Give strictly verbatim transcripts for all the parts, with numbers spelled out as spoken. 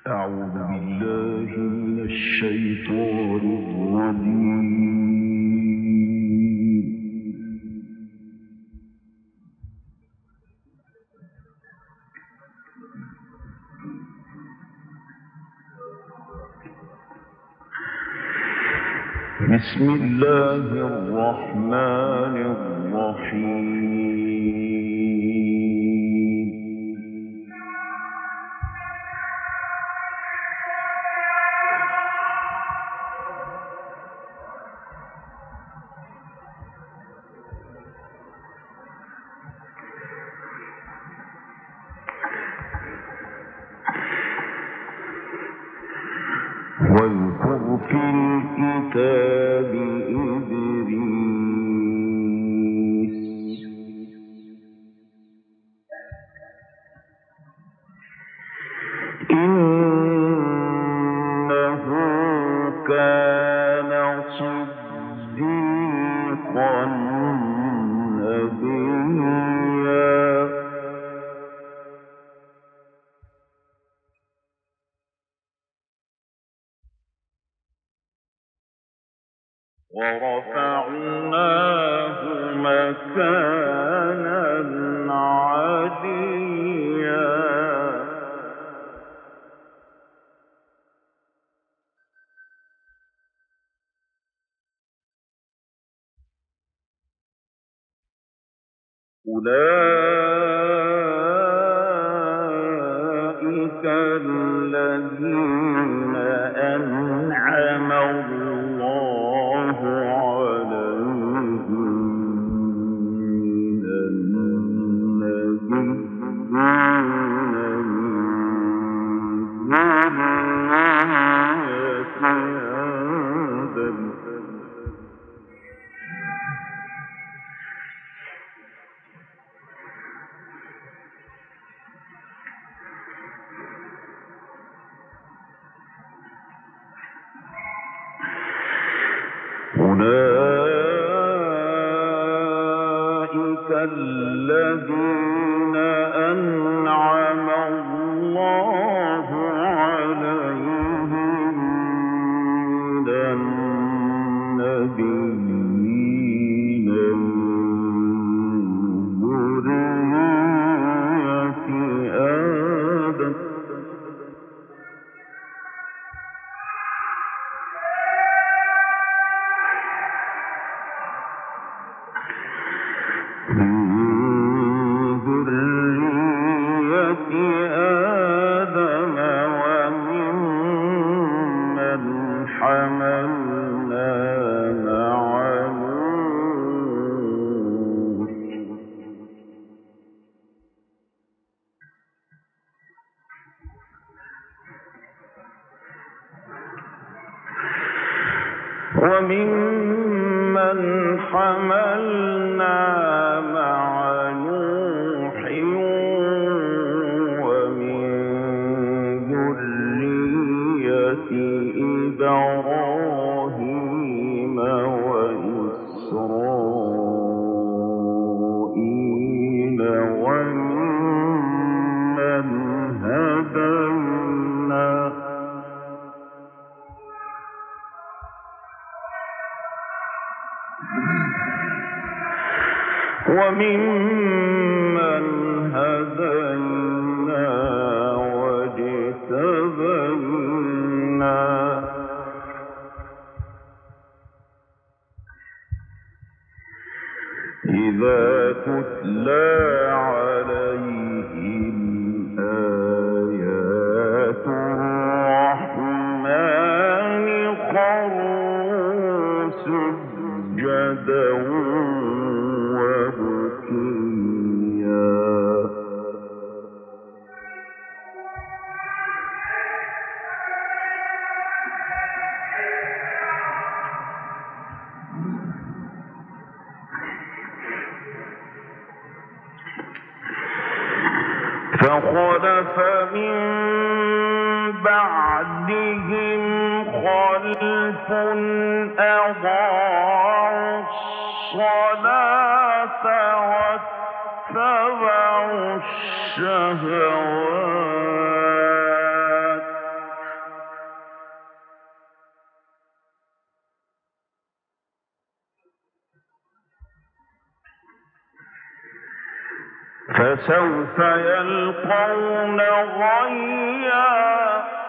أعوذ بالله من الشيطان الرجيم. بسم الله الرحمن الرحيم. واذكر في الكتاب إدريس إنه كان صديقا نبيا ورفعناه مكانا عليا أولئك الذين أنعم الله عليهم من النبيين من ذرية آدم أولئك الذين أنعم الله عليهم من النبيين من ذرية آدم وممن حملنا مع نوح ومن ذرية إبراهيم وإسرائيل وممن هدينا وممن هدينا واجتبينا إذا تتلى عليهم آيات الرحمن خروا سجدا فخلف من بعدهم خلف أضاعوا الصلاة واتبعوا الشهوات فسوف يلقون غيا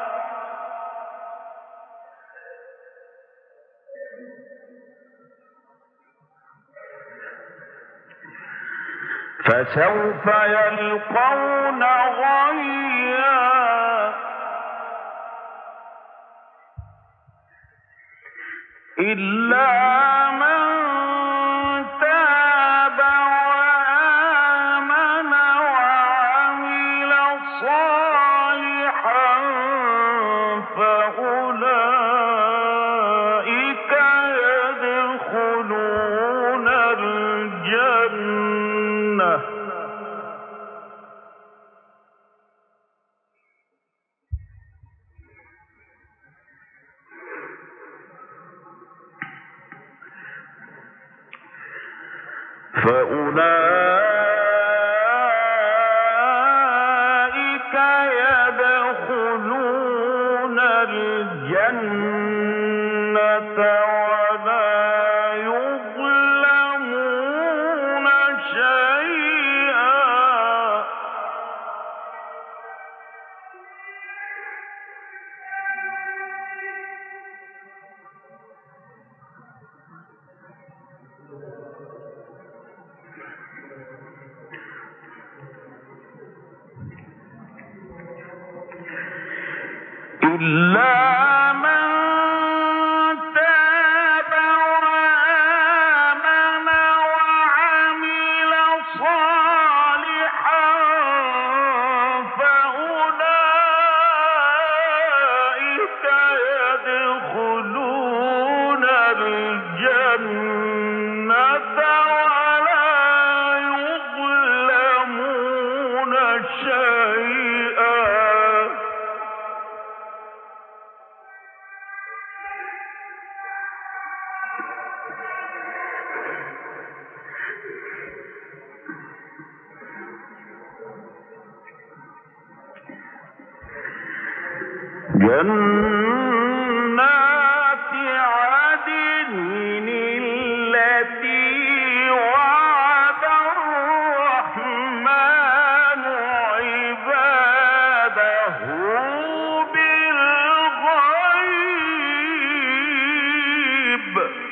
فسوف يلقون غيا إلا من تاب وآمن وعمل صالحا فأولئك يدخلون الجنة فأولئك يدخلون الجنة ولا يظلمون شيئا إلا من تاب وآمن وعمل صالحا فأولئك يدخلون الجنة ولا يظلمون شيئا جنات عدن التي وعد الرحمن عباده بالغيب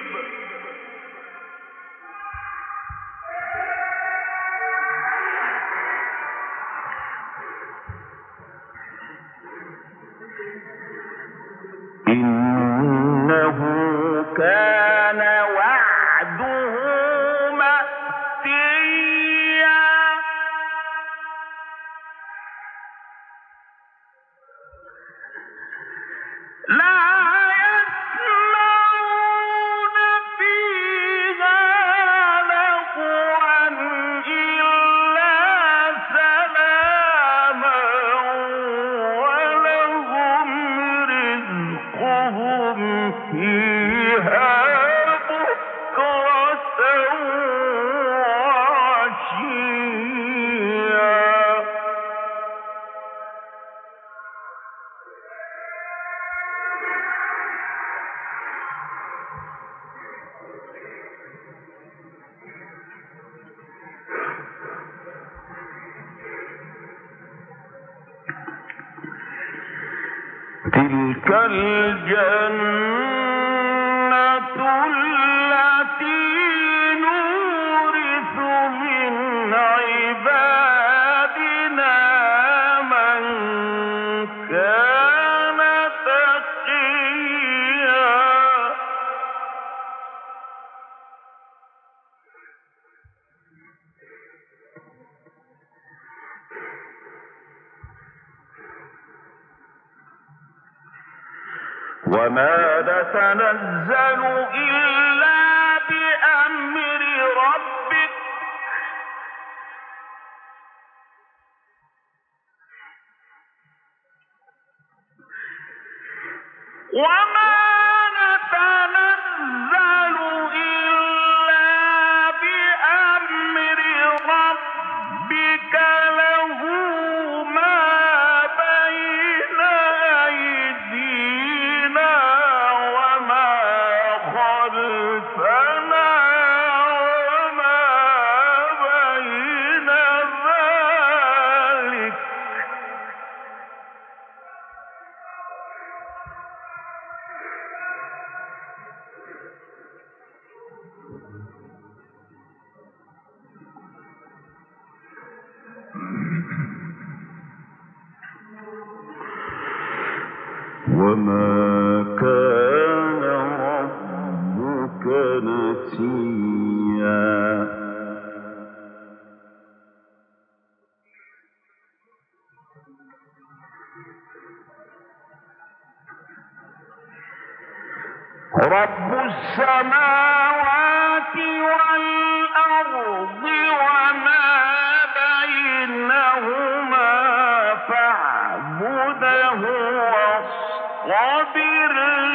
إنه كان وعده مأتيا لا يسمعون فيها لغوا إلا سلاما ولهم رزقهم فيها بكرة وعشيا تلك الجنة التي نورث من عبادنا من كان تقيا وما نتنزل إلا بأمر ربك وما نتنزل إلا بأمر ربك له ما بين أيدينا وما خلفنا وما بين ذلك وما كان ربك نسيا رب السماوات والأرض وما بينهما فاعبده واصطبر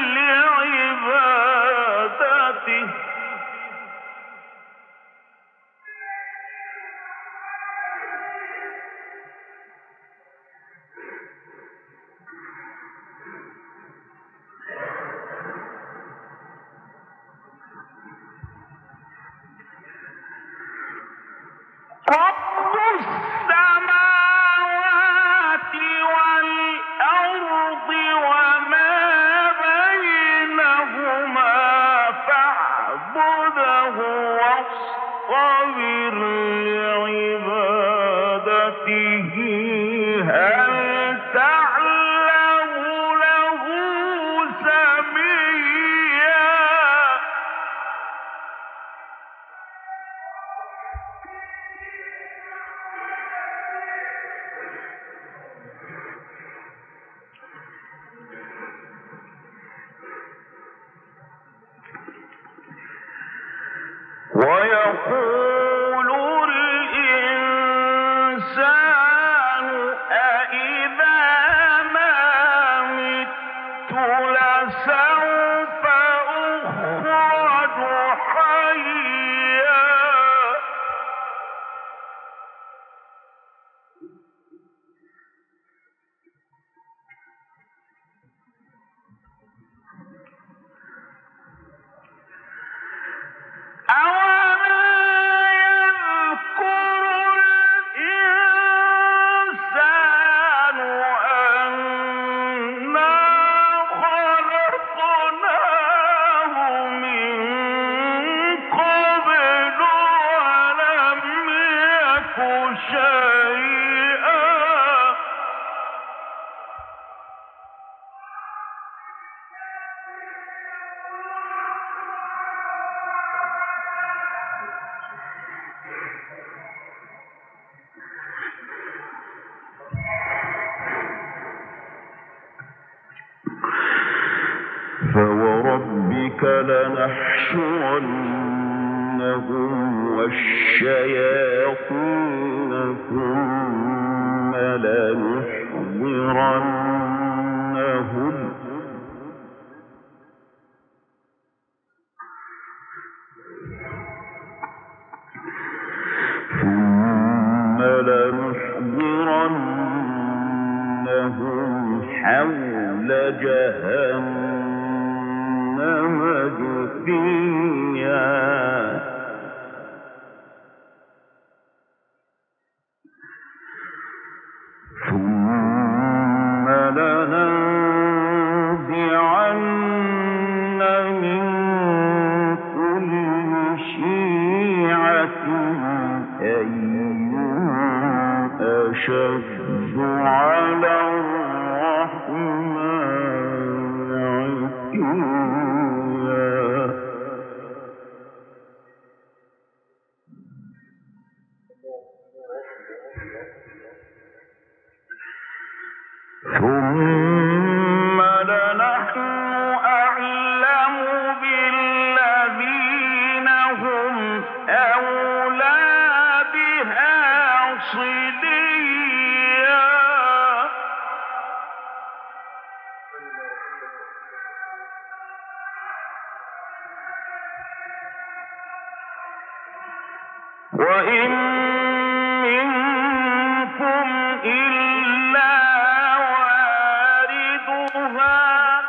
لعبادته رب السماوات والأرض وما بينهما فاعبده واصطبر لعبادته هل تعلم له سميا ويقول الإنسان أإذا ما مت لسوف أخرج حيا فوربك لنحشرنهم والشياطين ثم لنحضرنهم ثم لنحضرنهم حول جهنم جثيا ثم لننزعن من كل شيعة أيهم أشد على الرحمن عتيا ثم لنحن أعلم بالذين هم أولى بها صليا وإن منكم إلا واردها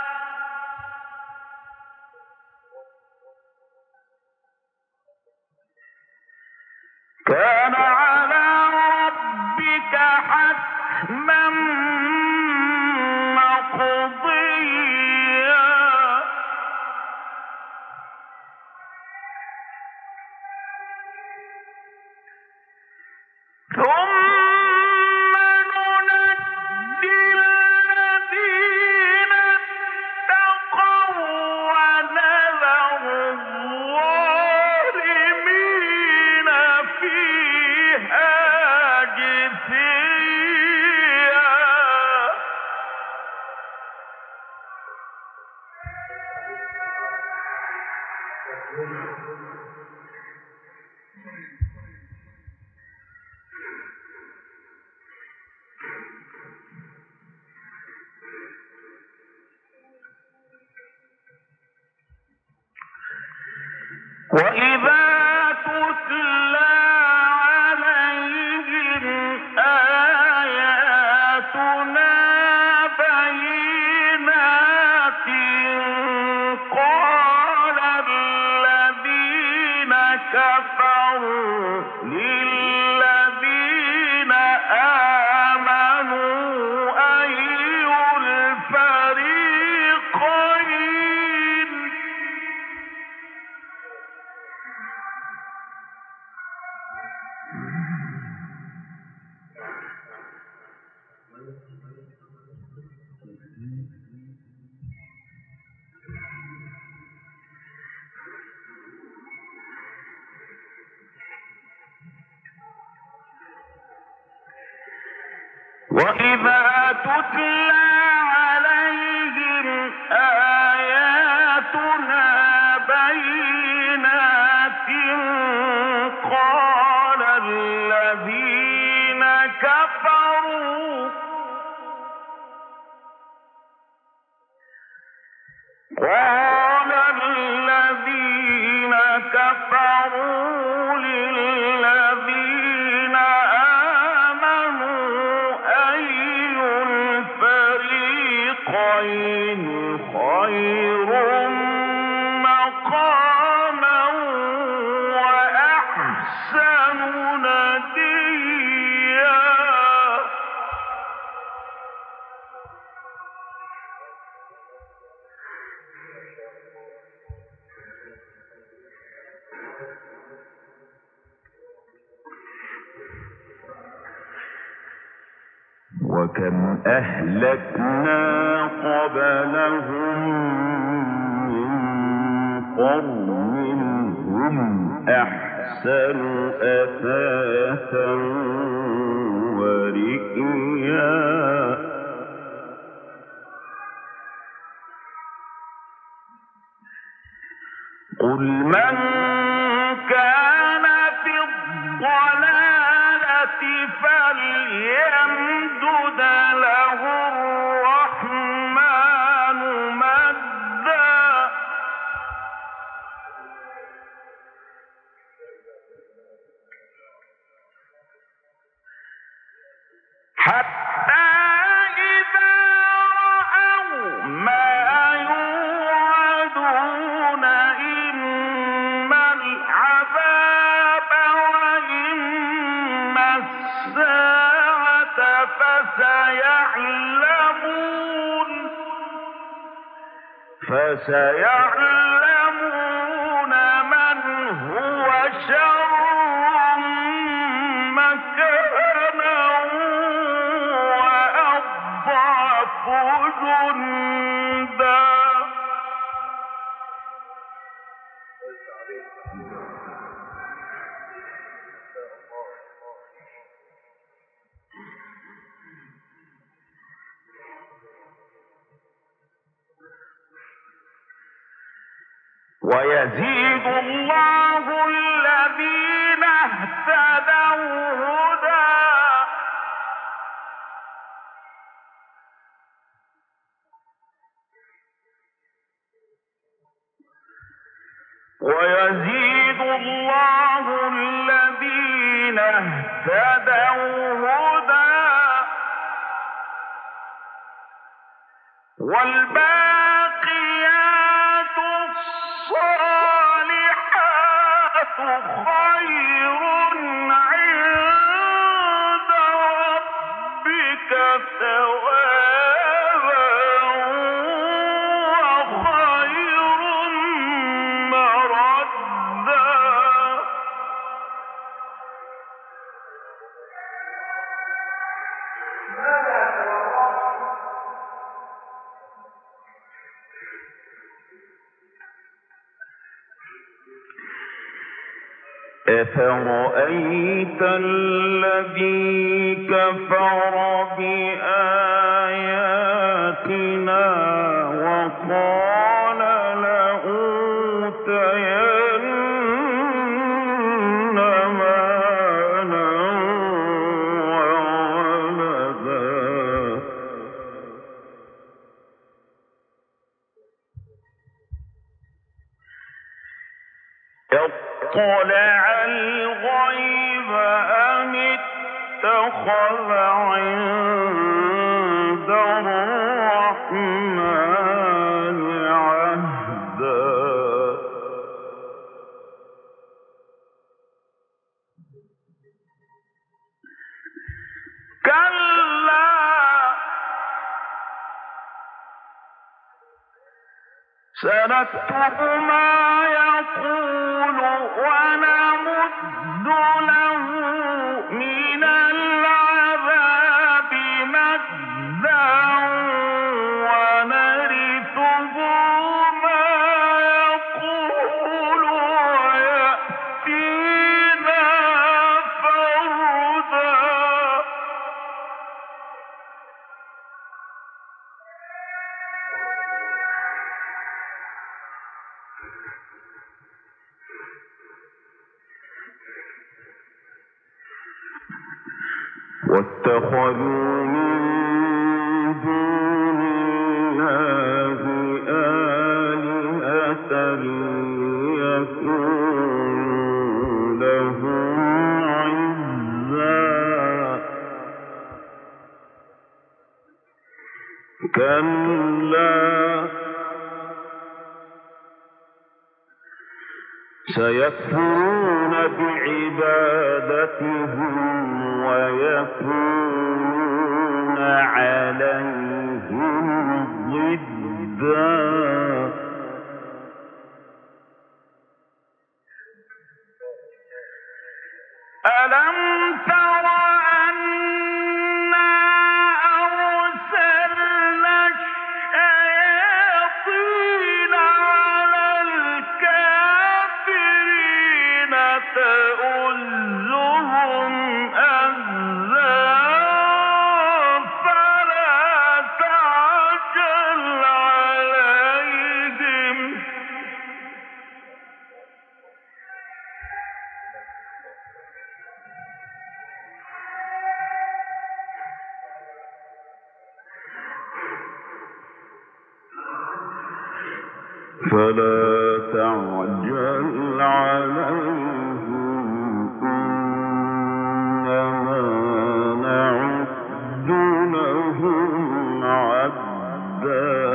كان على ربك حتما مقضيا وإذا تتلى عليهم آياتنا بينات قال الذين كفروا للذين آمنوا أي الفريقين وإذا تتلى عليهم آياتنا بينات قال الذين كفروا قال الذين كفروا للذين آمنوا أي الفريقين خير مقاما وأحسن نديا وكم أهلكنا قبلهم من قرن هم أحسن أثاثا ورئيا قل من كان في الضلالة فليمدد له الرحمن مدا حتى إذا رأوا ما يوعدون إما العذاب وإما الساعة فسيعلمون فسيعلمون من هو شر مكانا وأضعف جندا ويزيد الله الذين اهتدوا هدى ويزيد الله الذين اهتدوا هدى والباقيات الصالحات خير عند ربك ثوابا وخير مردا أفرأيت الذي كفر بآياتنا وقال لأوتين مالا وولدا أطلع الغيب أم اتخذ عند الرحمن عهدا كلا سنكتب ما يقول ونمد له من العذاب مدا ونرثه ما يقول ويأتينا فردا واتخذوا من دون الله آلهة ليكونوا لهم عزا كلا سيكفرون بعبادتهم ويكونون عليهم ضدا ألم تر أنا أرسلنا الشياطين على الكافرين تؤزهم أزا فلا تعجل عليهم فلا تعجل عليهم إنما نعد لهم عدا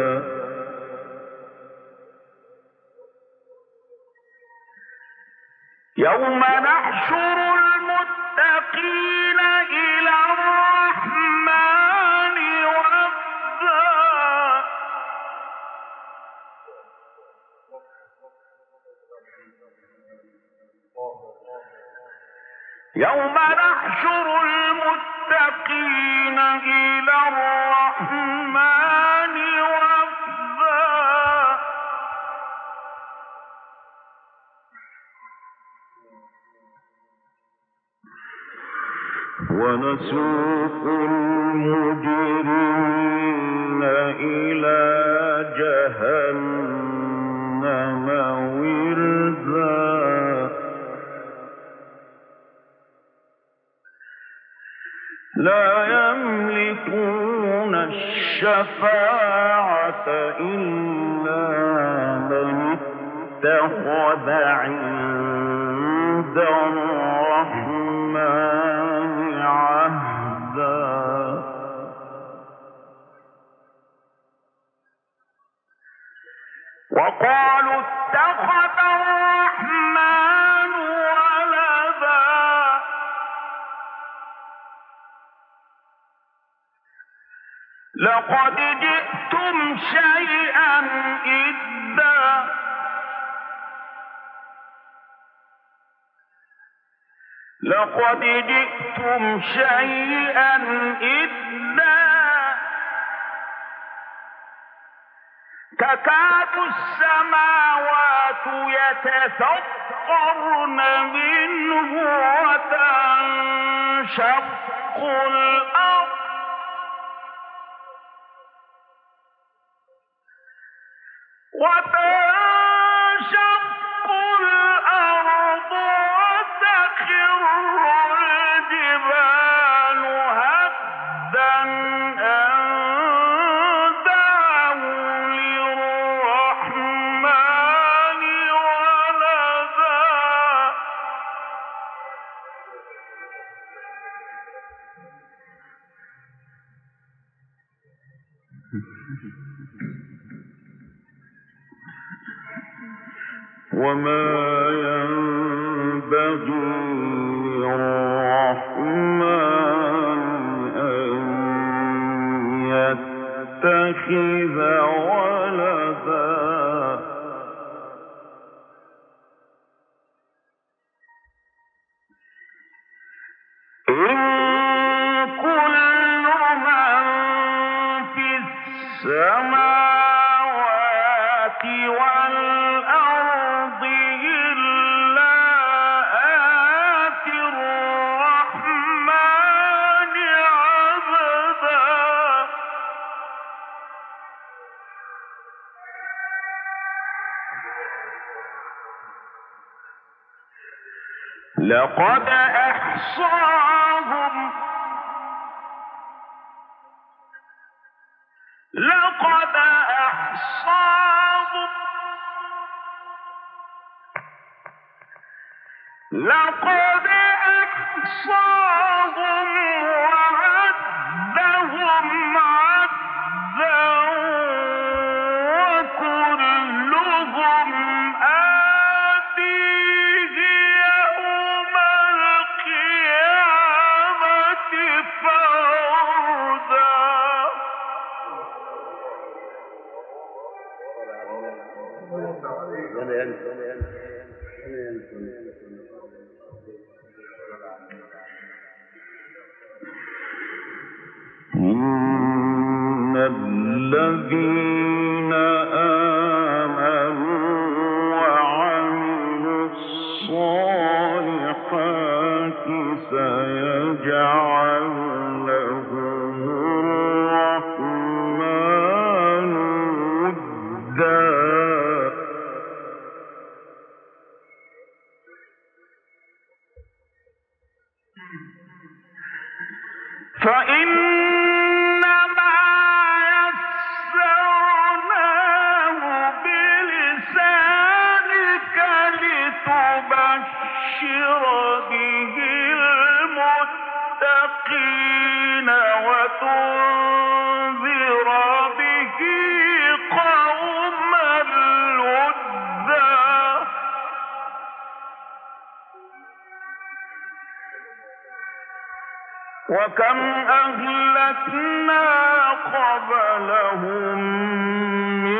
يوم نحشر المتقين إلى الرحمن وفدا يوم نحشر المتقين إلى الرحمن وفدا ونسوق المجرمين إلى جهنم وردا لا يملكون الشفاعة إلا من اتخذ عند الرحمن عهدا وقالوا اتخذ الرحمن ولدا لقد جئتم شيئا إدا لقد جئتم شيئا إدا تكاد السماوات يتفطرن منه وتنشق الأرض وتنشق الأرض وتخر الجبال هدا أن دعوا للرحمن ولدا وما ينبغي للرحمن أن يتخذ ولدا إن كل من في السماوات والأرض إلا آتي الرحمن عبدا لقد أحصاهم لقد أحصاهم لقد أحصاهم وعدهم عدا وكلهم آتيه يوم القيامة فردا إن الذين آمنوا وعملوا الصالحات سيجعل لهم الرحمن ودا فإنما يسرناه بلسانك لتبشر به المتقين وتنذر به قوما لدا وكم أهلكنا قبلهم من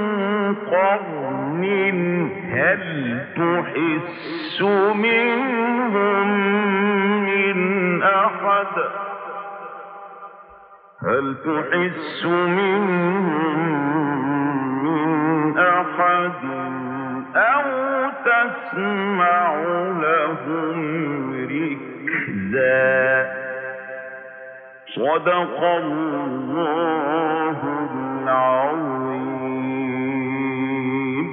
قرن هل تحس منهم من أحد هل تحس منهم من أحد أو تسمع لهم ركزا صدق الله العظيم.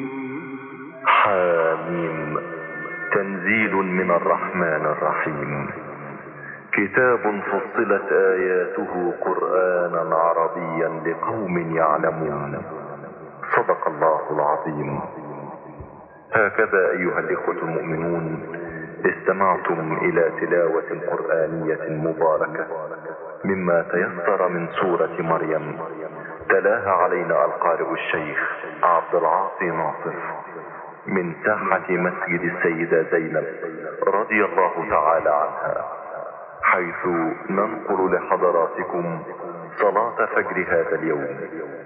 حاميم تنزيل من الرحمن الرحيم كتاب فصلت آياته قرآنا عربيا لقوم يعلمون صدق الله العظيم. هكذا أيها الإخوة المؤمنون استمعتم إلى تلاوة قرآنية مباركة مما تيسر من سورة مريم تلاها علينا القارئ الشيخ عبد العاطي ناصر من ساحة مسجد السيدة زينب رضي الله تعالى عنها، حيث ننقل لحضراتكم صلاة فجر هذا اليوم.